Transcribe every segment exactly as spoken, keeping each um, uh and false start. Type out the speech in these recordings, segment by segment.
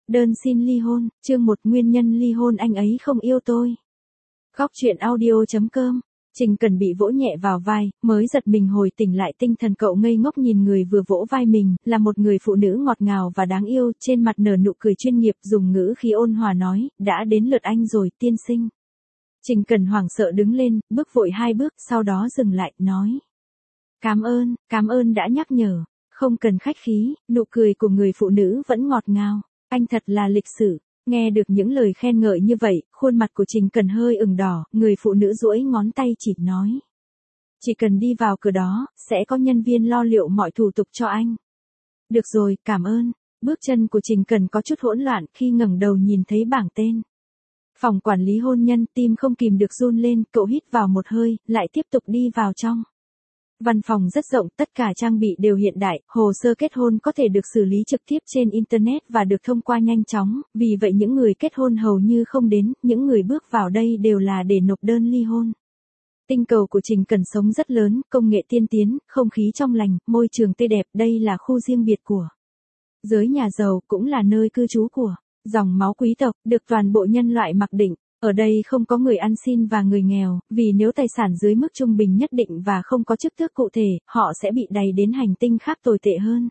Đơn xin ly hôn, chương một nguyên nhân ly hôn anh ấy không yêu tôi. Góc truyện audio.com. Trình Cần bị vỗ nhẹ vào vai, mới giật mình hồi tỉnh lại tinh thần. Cậu ngây ngốc nhìn người vừa vỗ vai mình, là một người phụ nữ ngọt ngào và đáng yêu, trên mặt nở nụ cười chuyên nghiệp, dùng ngữ khí ôn hòa nói, đã đến lượt anh rồi, tiên sinh. Trình Cần hoảng sợ đứng lên, bước vội hai bước, sau đó dừng lại, nói. Cảm ơn, cảm ơn đã nhắc nhở, không cần khách khí, nụ cười của người phụ nữ vẫn ngọt ngào. Anh thật là lịch sự. Nghe được những lời khen ngợi như vậy, khuôn mặt của Trình Cần hơi ửng đỏ, người phụ nữ duỗi ngón tay chỉ nói. Chỉ cần đi vào cửa đó, sẽ có nhân viên lo liệu mọi thủ tục cho anh. Được rồi, cảm ơn. Bước chân của Trình Cần có chút hỗn loạn khi ngẩng đầu nhìn thấy bảng tên. Phòng quản lý hôn nhân, tim không kìm được run lên, cậu hít vào một hơi, lại tiếp tục đi vào trong. Văn phòng rất rộng, tất cả trang bị đều hiện đại, hồ sơ kết hôn có thể được xử lý trực tiếp trên Internet và được thông qua nhanh chóng, vì vậy những người kết hôn hầu như không đến, những người bước vào đây đều là để nộp đơn ly hôn. Tinh cầu của Trình Cần sống rất lớn, công nghệ tiên tiến, không khí trong lành, môi trường tươi đẹp, đây là khu riêng biệt của giới nhà giàu, cũng là nơi cư trú của dòng máu quý tộc, được toàn bộ nhân loại mặc định. Ở đây không có người ăn xin và người nghèo, vì nếu tài sản dưới mức trung bình nhất định và không có chức tước cụ thể, họ sẽ bị đày đến hành tinh khác tồi tệ hơn.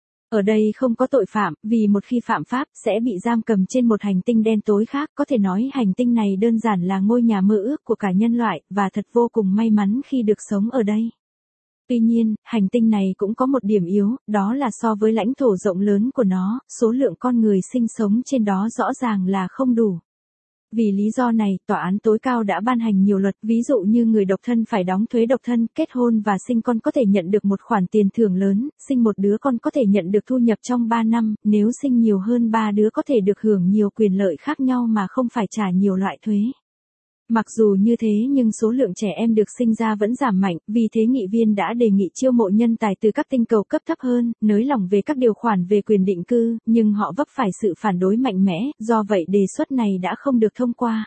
Ở đây không có tội phạm, vì một khi phạm pháp, sẽ bị giam cầm trên một hành tinh đen tối khác, có thể nói hành tinh này đơn giản là ngôi nhà mơ ước của cả nhân loại, và thật vô cùng may mắn khi được sống ở đây. Tuy nhiên, hành tinh này cũng có một điểm yếu, đó là so với lãnh thổ rộng lớn của nó, số lượng con người sinh sống trên đó rõ ràng là không đủ. Vì lý do này, tòa án tối cao đã ban hành nhiều luật, ví dụ như người độc thân phải đóng thuế độc thân, kết hôn và sinh con có thể nhận được một khoản tiền thưởng lớn, sinh một đứa con có thể nhận được thu nhập trong ba năm, nếu sinh nhiều hơn ba đứa có thể được hưởng nhiều quyền lợi khác nhau mà không phải trả nhiều loại thuế. Mặc dù như thế nhưng số lượng trẻ em được sinh ra vẫn giảm mạnh, vì thế nghị viên đã đề nghị chiêu mộ nhân tài từ các tinh cầu cấp thấp hơn, nới lỏng về các điều khoản về quyền định cư, nhưng họ vấp phải sự phản đối mạnh mẽ, do vậy đề xuất này đã không được thông qua.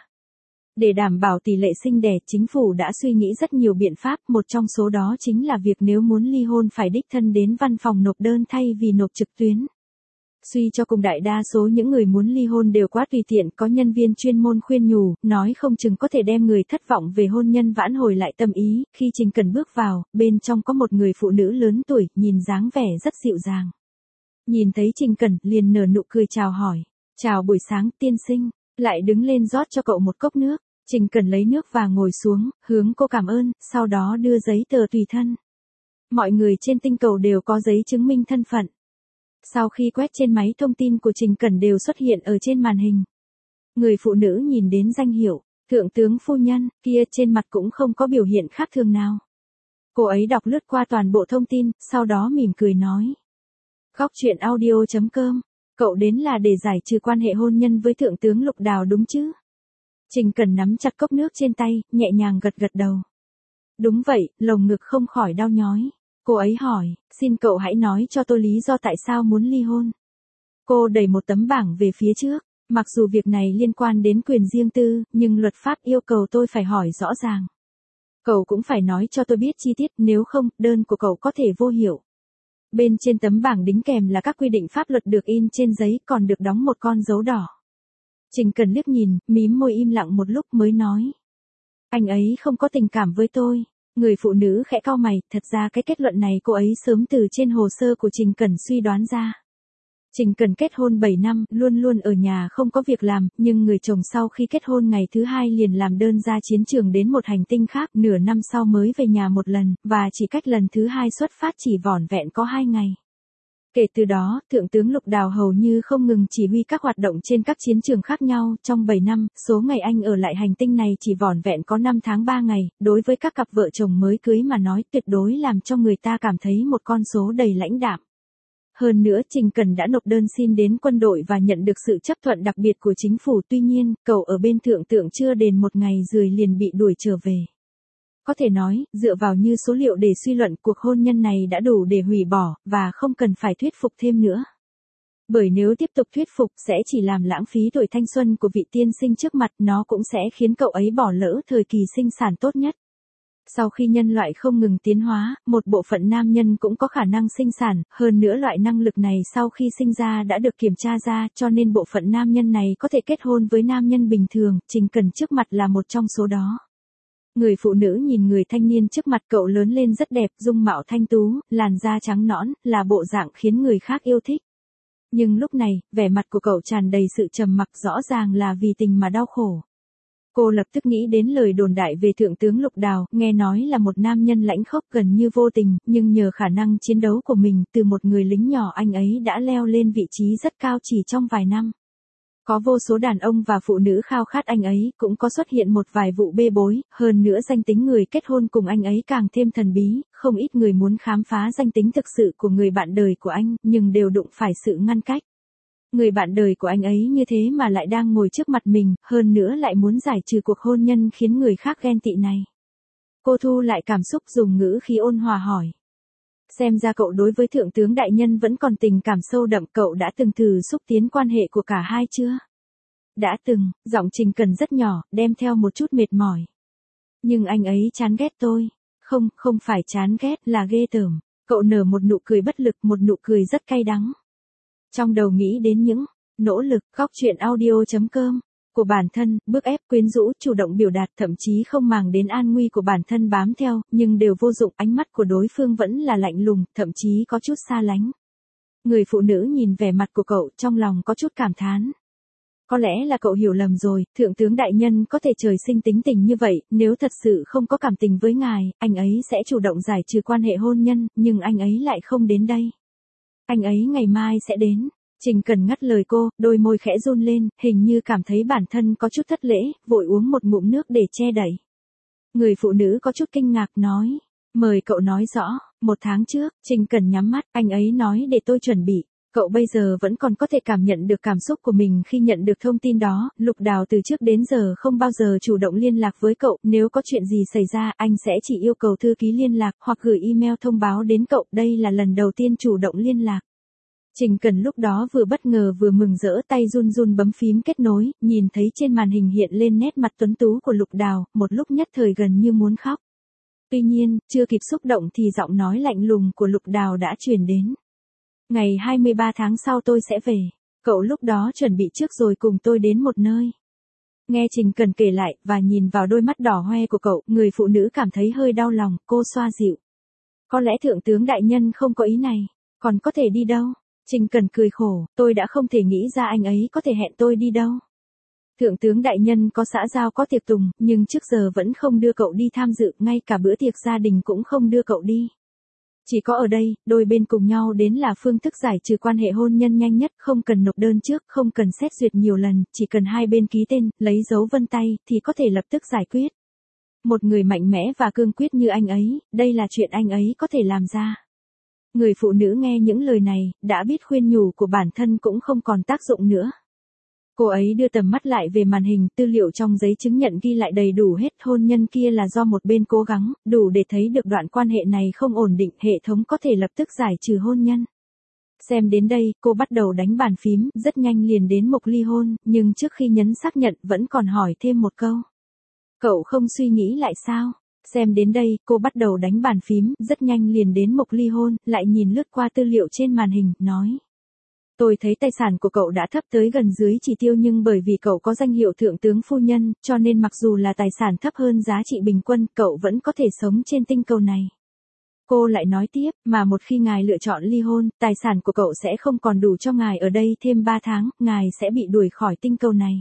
Để đảm bảo tỷ lệ sinh đẻ, chính phủ đã suy nghĩ rất nhiều biện pháp, một trong số đó chính là việc nếu muốn ly hôn phải đích thân đến văn phòng nộp đơn thay vì nộp trực tuyến. Suy cho cùng đại đa số những người muốn ly hôn đều quá tùy tiện, có nhân viên chuyên môn khuyên nhủ, nói không chừng có thể đem người thất vọng về hôn nhân vãn hồi lại tâm ý. Khi Trình Cần bước vào, bên trong có một người phụ nữ lớn tuổi, nhìn dáng vẻ rất dịu dàng. Nhìn thấy Trình Cần, liền nở nụ cười chào hỏi. Chào buổi sáng, tiên sinh. Lại đứng lên rót cho cậu một cốc nước. Trình Cần lấy nước và ngồi xuống, hướng cô cảm ơn, sau đó đưa giấy tờ tùy thân. Mọi người trên tinh cầu đều có giấy chứng minh thân phận. Sau khi quét trên máy thông tin của Trình Cần đều xuất hiện ở trên màn hình. Người phụ nữ nhìn đến danh hiệu, thượng tướng phu nhân, kia trên mặt cũng không có biểu hiện khác thường nào. Cô ấy đọc lướt qua toàn bộ thông tin, sau đó mỉm cười nói. Góc truyện audio.com, cậu đến là để giải trừ quan hệ hôn nhân với thượng tướng Lục Đào đúng chứ? Trình Cần nắm chặt cốc nước trên tay, nhẹ nhàng gật gật đầu. Đúng vậy, lồng ngực không khỏi đau nhói. Cô ấy hỏi, xin cậu hãy nói cho tôi lý do tại sao muốn ly hôn. Cô đẩy một tấm bảng về phía trước, mặc dù việc này liên quan đến quyền riêng tư, nhưng luật pháp yêu cầu tôi phải hỏi rõ ràng. Cậu cũng phải nói cho tôi biết chi tiết, nếu không, đơn của cậu có thể vô hiệu. Bên trên tấm bảng đính kèm là các quy định pháp luật được in trên giấy, còn được đóng một con dấu đỏ. Trình Cần liếc nhìn, mím môi im lặng một lúc mới nói. Anh ấy không có tình cảm với tôi. Người phụ nữ khẽ cau mày, thật ra cái kết luận này cô ấy sớm từ trên hồ sơ của Trình Cần suy đoán ra. Trình Cần kết hôn bảy năm, luôn luôn ở nhà không có việc làm, nhưng người chồng sau khi kết hôn ngày thứ hai liền làm đơn ra chiến trường đến một hành tinh khác, nửa năm sau mới về nhà một lần, và chỉ cách lần thứ hai xuất phát chỉ vỏn vẹn có hai ngày. Kể từ đó, Thượng tướng Lục Đào hầu như không ngừng chỉ huy các hoạt động trên các chiến trường khác nhau, trong bảy năm, số ngày anh ở lại hành tinh này chỉ vỏn vẹn có năm tháng ba ngày, đối với các cặp vợ chồng mới cưới mà nói tuyệt đối làm cho người ta cảm thấy một con số đầy lãnh đạm. Hơn nữa Trình Cần đã nộp đơn xin đến quân đội và nhận được sự chấp thuận đặc biệt của chính phủ, tuy nhiên, cậu ở bên thượng tượng chưa đền một ngày rưỡi liền bị đuổi trở về. Có thể nói, dựa vào như số liệu để suy luận cuộc hôn nhân này đã đủ để hủy bỏ, và không cần phải thuyết phục thêm nữa. Bởi nếu tiếp tục thuyết phục sẽ chỉ làm lãng phí tuổi thanh xuân của vị tiên sinh trước mặt, nó cũng sẽ khiến cậu ấy bỏ lỡ thời kỳ sinh sản tốt nhất. Sau khi nhân loại không ngừng tiến hóa, một bộ phận nam nhân cũng có khả năng sinh sản, hơn nữa loại năng lực này sau khi sinh ra đã được kiểm tra ra, cho nên bộ phận nam nhân này có thể kết hôn với nam nhân bình thường, Trình Cần trước mặt là một trong số đó. Người phụ nữ nhìn người thanh niên trước mặt, cậu lớn lên rất đẹp, dung mạo thanh tú, làn da trắng nõn, là bộ dạng khiến người khác yêu thích. Nhưng lúc này, vẻ mặt của cậu tràn đầy sự trầm mặc, rõ ràng là vì tình mà đau khổ. Cô lập tức nghĩ đến lời đồn đại về thượng tướng Lục Đào, nghe nói là một nam nhân lãnh khốc gần như vô tình, nhưng nhờ khả năng chiến đấu của mình, từ một người lính nhỏ anh ấy đã leo lên vị trí rất cao chỉ trong vài năm. Có vô số đàn ông và phụ nữ khao khát anh ấy, cũng có xuất hiện một vài vụ bê bối, hơn nữa danh tính người kết hôn cùng anh ấy càng thêm thần bí, không ít người muốn khám phá danh tính thực sự của người bạn đời của anh, nhưng đều đụng phải sự ngăn cách. Người bạn đời của anh ấy như thế mà lại đang ngồi trước mặt mình, hơn nữa lại muốn giải trừ cuộc hôn nhân khiến người khác ghen tị này. Cô thu lại cảm xúc dùng ngữ khí ôn hòa hỏi. Xem ra cậu đối với thượng tướng đại nhân vẫn còn tình cảm sâu đậm, cậu đã từng thử xúc tiến quan hệ của cả hai chưa? Đã từng, giọng Trình Cần rất nhỏ, đem theo một chút mệt mỏi. Nhưng anh ấy chán ghét tôi. Không, không phải chán ghét, là ghê tởm. Cậu nở một nụ cười bất lực, một nụ cười rất cay đắng. Trong đầu nghĩ đến những nỗ lực, góc truyện audio chấm com của bản thân, bức ép, quyến rũ, chủ động biểu đạt, thậm chí không màng đến an nguy của bản thân bám theo, nhưng đều vô dụng, ánh mắt của đối phương vẫn là lạnh lùng, thậm chí có chút xa lánh. Người phụ nữ nhìn vẻ mặt của cậu, trong lòng có chút cảm thán. Có lẽ là cậu hiểu lầm rồi, thượng tướng đại nhân có thể trời sinh tính tình như vậy, nếu thật sự không có cảm tình với ngài, anh ấy sẽ chủ động giải trừ quan hệ hôn nhân, nhưng anh ấy lại không đến đây. Anh ấy ngày mai sẽ đến. Trình Cần ngắt lời cô, đôi môi khẽ run lên, hình như cảm thấy bản thân có chút thất lễ, vội uống một ngụm nước để che đậy. Người phụ nữ có chút kinh ngạc nói, mời cậu nói rõ, một tháng trước, Trình Cần nhắm mắt, anh ấy nói để tôi chuẩn bị. Cậu bây giờ vẫn còn có thể cảm nhận được cảm xúc của mình khi nhận được thông tin đó, Lục Đào từ trước đến giờ không bao giờ chủ động liên lạc với cậu, nếu có chuyện gì xảy ra, anh sẽ chỉ yêu cầu thư ký liên lạc hoặc gửi email thông báo đến cậu, đây là lần đầu tiên chủ động liên lạc. Trình Cần lúc đó vừa bất ngờ vừa mừng rỡ, tay run run bấm phím kết nối, nhìn thấy trên màn hình hiện lên nét mặt tuấn tú của Lục Đào, một lúc nhất thời gần như muốn khóc. Tuy nhiên, chưa kịp xúc động thì giọng nói lạnh lùng của Lục Đào đã truyền đến. Ngày hai mươi ba tháng sau tôi sẽ về. Cậu lúc đó chuẩn bị trước rồi cùng tôi đến một nơi. Nghe Trình Cần kể lại, và nhìn vào đôi mắt đỏ hoe của cậu, người phụ nữ cảm thấy hơi đau lòng, cô xoa dịu. Có lẽ thượng tướng đại nhân không có ý này, còn có thể đi đâu? Trình Cần cười khổ, tôi đã không thể nghĩ ra anh ấy có thể hẹn tôi đi đâu. Thượng tướng đại nhân có xã giao có tiệc tùng, nhưng trước giờ vẫn không đưa cậu đi tham dự, ngay cả bữa tiệc gia đình cũng không đưa cậu đi. Chỉ có ở đây, đôi bên cùng nhau đến là phương thức giải trừ quan hệ hôn nhân nhanh nhất, không cần nộp đơn trước, không cần xét duyệt nhiều lần, chỉ cần hai bên ký tên, lấy dấu vân tay, thì có thể lập tức giải quyết. Một người mạnh mẽ và cương quyết như anh ấy, đây là chuyện anh ấy có thể làm ra. Người phụ nữ nghe những lời này, đã biết khuyên nhủ của bản thân cũng không còn tác dụng nữa. Cô ấy đưa tầm mắt lại về màn hình, tư liệu trong giấy chứng nhận ghi lại đầy đủ hết, hôn nhân kia là do một bên cố gắng, đủ để thấy được đoạn quan hệ này không ổn định, hệ thống có thể lập tức giải trừ hôn nhân. Xem đến đây, cô bắt đầu đánh bàn phím, rất nhanh liền đến mục ly hôn, nhưng trước khi nhấn xác nhận vẫn còn hỏi thêm một câu. Cậu không suy nghĩ lại sao? Xem đến đây, cô bắt đầu đánh bàn phím, rất nhanh liền đến mục ly hôn, lại nhìn lướt qua tư liệu trên màn hình, nói. Tôi thấy tài sản của cậu đã thấp tới gần dưới chỉ tiêu, nhưng bởi vì cậu có danh hiệu thượng tướng phu nhân, cho nên mặc dù là tài sản thấp hơn giá trị bình quân, cậu vẫn có thể sống trên tinh cầu này. Cô lại nói tiếp, mà một khi ngài lựa chọn ly hôn, tài sản của cậu sẽ không còn đủ cho ngài ở đây thêm ba tháng, ngài sẽ bị đuổi khỏi tinh cầu này.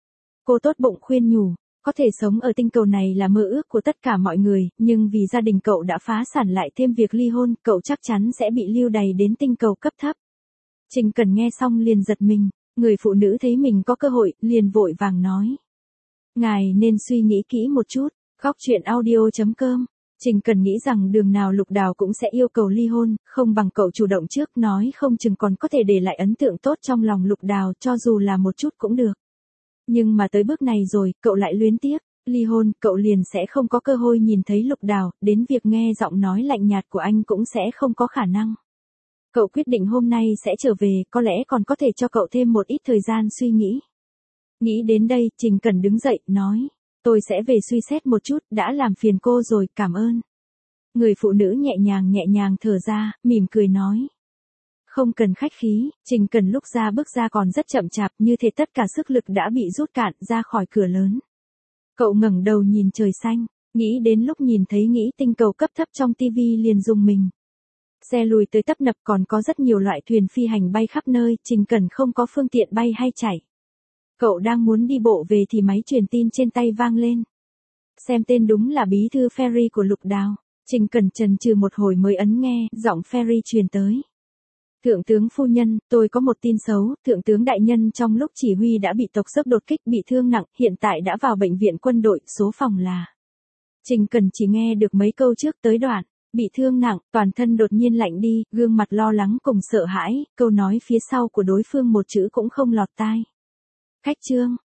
Cô tốt bụng khuyên nhủ, có thể sống ở tinh cầu này là mơ ước của tất cả mọi người, nhưng vì gia đình cậu đã phá sản lại thêm việc ly hôn, cậu chắc chắn sẽ bị lưu đày đến tinh cầu cấp thấp. Trình Cần nghe xong liền giật mình, người phụ nữ thấy mình có cơ hội, liền vội vàng nói. Ngài nên suy nghĩ kỹ một chút, góc truyện audio chấm com. Trình Cần nghĩ rằng đường nào Lục Đào cũng sẽ yêu cầu ly hôn, không bằng cậu chủ động trước, nói không chừng còn có thể để lại ấn tượng tốt trong lòng Lục Đào, cho dù là một chút cũng được. Nhưng mà tới bước này rồi, cậu lại luyến tiếc, ly hôn, cậu liền sẽ không có cơ hội nhìn thấy Lục Đào, đến việc nghe giọng nói lạnh nhạt của anh cũng sẽ không có khả năng. Cậu quyết định hôm nay sẽ trở về, có lẽ còn có thể cho cậu thêm một ít thời gian suy nghĩ. Nghĩ đến đây, Trình Cần đứng dậy, nói. tôi sẽ về suy xét một chút, đã làm phiền cô rồi, cảm ơn. Người phụ nữ nhẹ nhàng nhẹ nhàng thở ra, mỉm cười nói. Không cần khách khí, Trình Cần lúc ra bước ra còn rất chậm chạp, như thể tất cả sức lực đã bị rút cạn ra khỏi cửa lớn. Cậu ngẩng đầu nhìn trời xanh, nghĩ đến lúc nhìn thấy nghĩ tinh cầu cấp thấp trong tivi liền rùng mình. Xe lùi tới tấp nập, còn có rất nhiều loại thuyền phi hành bay khắp nơi, Trình Cần không có phương tiện bay hay chạy. Cậu đang muốn đi bộ về thì máy truyền tin trên tay vang lên. Xem tên đúng là bí thư Ferry của Lục Đào. Trình Cần chần chừ một hồi mới ấn nghe, giọng Ferry truyền tới. Thượng tướng phu nhân, tôi có một tin xấu, thượng tướng đại nhân trong lúc chỉ huy đã bị tộc dốc đột kích bị thương nặng, hiện tại đã vào bệnh viện quân đội, số phòng là. Trình Cần chỉ nghe được mấy câu trước tới đoạn, bị thương nặng, toàn thân đột nhiên lạnh đi, gương mặt lo lắng cùng sợ hãi, câu nói phía sau của đối phương một chữ cũng không lọt tai. Khách trương,